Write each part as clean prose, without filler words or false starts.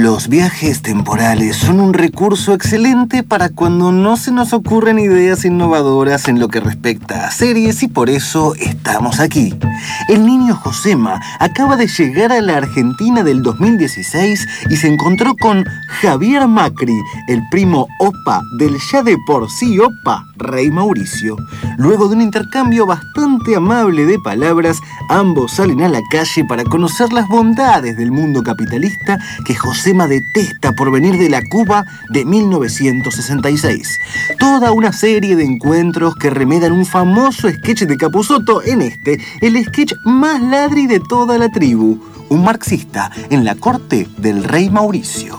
Los viajes temporales son un recurso excelente para cuando no se nos ocurren ideas innovadoras en lo que respecta a series y por eso estamos aquí. El niño Josema acaba de llegar a la Argentina del 2016 y se encontró con Javier Macri, el primo opa del ya de por sí opa Rey Mauricio. Luego de un intercambio bastante amable de palabras, ambos salen a la calle para conocer las bondades del mundo capitalista que Josema detesta por venir de la Cuba de 1966. Toda una serie de encuentros que remedan un famoso sketch de Capusotto en el sketch más ladri de toda la tribu, un marxista en la corte del Rey Mauricio.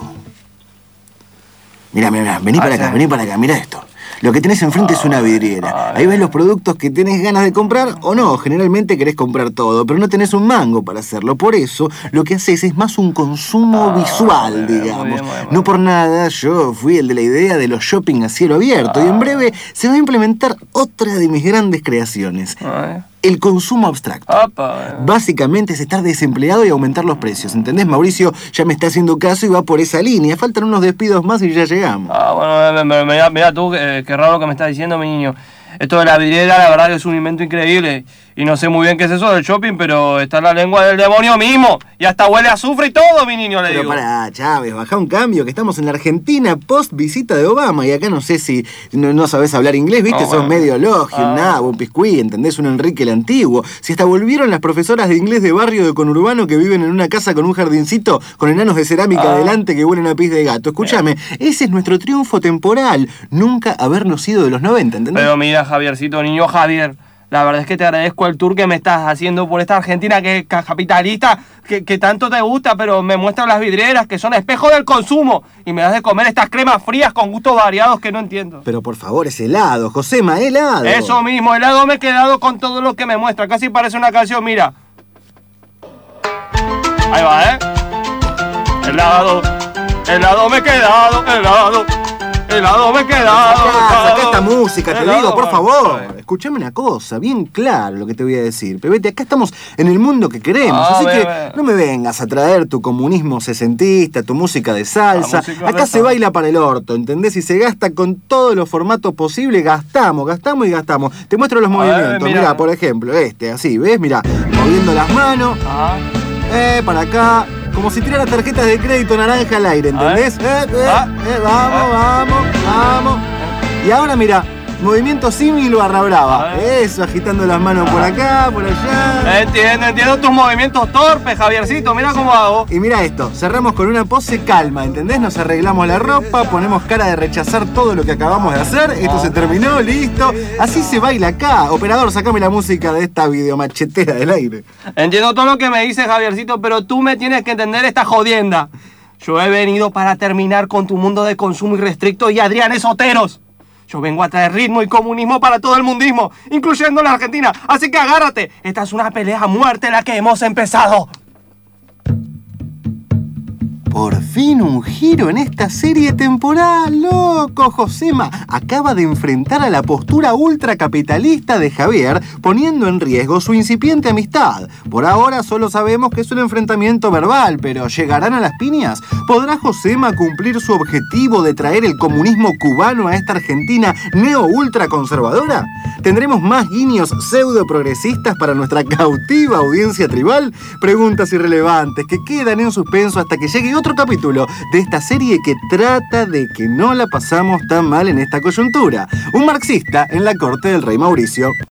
Mirá, vení para acá, mirá esto. Lo que tenés enfrente es una vidriera. Ahí ves los productos que tenés ganas de comprar o no. Generalmente querés comprar todo, pero no tenés un mango para hacerlo. Por eso, lo que haces es más un consumo visual, digamos. Muy bien. No por nada, yo fui el de la idea de los shopping a cielo abierto. Y en breve se va a implementar otra de mis grandes creaciones. El consumo abstracto. Básicamente es estar desempleado y aumentar los precios. ¿Entendés? Mauricio ya me está haciendo caso y va por esa línea. Faltan unos despidos más y ya llegamos. Bueno, mirá tú, qué raro que me estás diciendo, mi niño. Esto de la vidriera, la verdad que es un invento increíble. Y no sé muy bien qué es eso del shopping, pero está en la lengua del demonio mismo. Y hasta huele a azufre y todo, mi niño, le digo. Pero pará, Chávez, bajá un cambio, que estamos en la Argentina post visita de Obama. Y acá no sé si no sabés hablar inglés, ¿viste? Sos medio logio, un nabo, un piscuí, ¿entendés? Un Enrique el Antiguo. Si hasta volvieron las profesoras de inglés de barrio de conurbano que viven en una casa con un jardincito con enanos de cerámica adelante que huelen a pis de gato. Escúchame, ese es nuestro triunfo temporal. Nunca habernos ido de los 90, ¿entendés? Pero mira, Javiercito, niño Javier, la verdad es que te agradezco el tour que me estás haciendo por esta Argentina que es capitalista, que tanto te gusta, pero me muestras las vidrieras que son espejo del consumo y me das de comer estas cremas frías con gustos variados que no entiendo. Pero por favor, es helado, Josema, helado. Eso mismo, helado me he quedado con todo lo que me muestra, casi parece una canción, mira. Ahí va, helado me he quedado, helado me he quedado. Sacá esta música, te digo, por favor. Escuchame una cosa, bien claro lo que te voy a decir. Pebete, acá estamos en el mundo que queremos, así que no me vengas a traer tu comunismo sesentista, tu música de salsa. Acá se baila para el orto, ¿entendés? Y se gasta con todos los formatos posibles, gastamos. Te muestro los movimientos, mirá, por ejemplo, así, ¿ves? Mirá, moviendo las manos, para acá. Como si tirara tarjetas de crédito naranja al aire, ¿entendés? Vamos. Y ahora mira, movimiento símil barra brava. Eso, agitando las manos por acá, por allá. Entiendo tus movimientos torpes, Javiercito, mira cómo hago. Y mira esto, cerramos con una pose calma, ¿entendés? Nos arreglamos la ropa, ponemos cara de rechazar todo lo que acabamos de hacer. Esto se terminó, listo. Así se baila acá. Operador, sacame la música de esta videomachetera del aire. Entiendo todo lo que me dices, Javiercito, pero tú me tienes que entender esta jodienda. Yo he venido para terminar con tu mundo de consumo irrestricto y Adrián Esoteros. Yo vengo a traer ritmo y comunismo para todo el mundismo, incluyendo la Argentina. Así que agárrate. Esta es una pelea a muerte la que hemos empezado. Por fin un giro en esta serie temporal, loco. Josema acaba de enfrentar a la postura ultracapitalista de Javier, poniendo en riesgo su incipiente amistad. Por ahora solo sabemos que es un enfrentamiento verbal, pero ¿llegarán a las piñas? ¿Podrá Josema cumplir su objetivo de traer el comunismo cubano a esta Argentina neo-ultraconservadora? ¿Tendremos más guiños pseudo-progresistas para nuestra cautiva audiencia tribal? Preguntas irrelevantes que quedan en suspenso hasta que llegue otro capítulo de esta serie que trata de que no la pasamos tan mal en esta coyuntura. Un marxista en la corte del Rey Mauricio.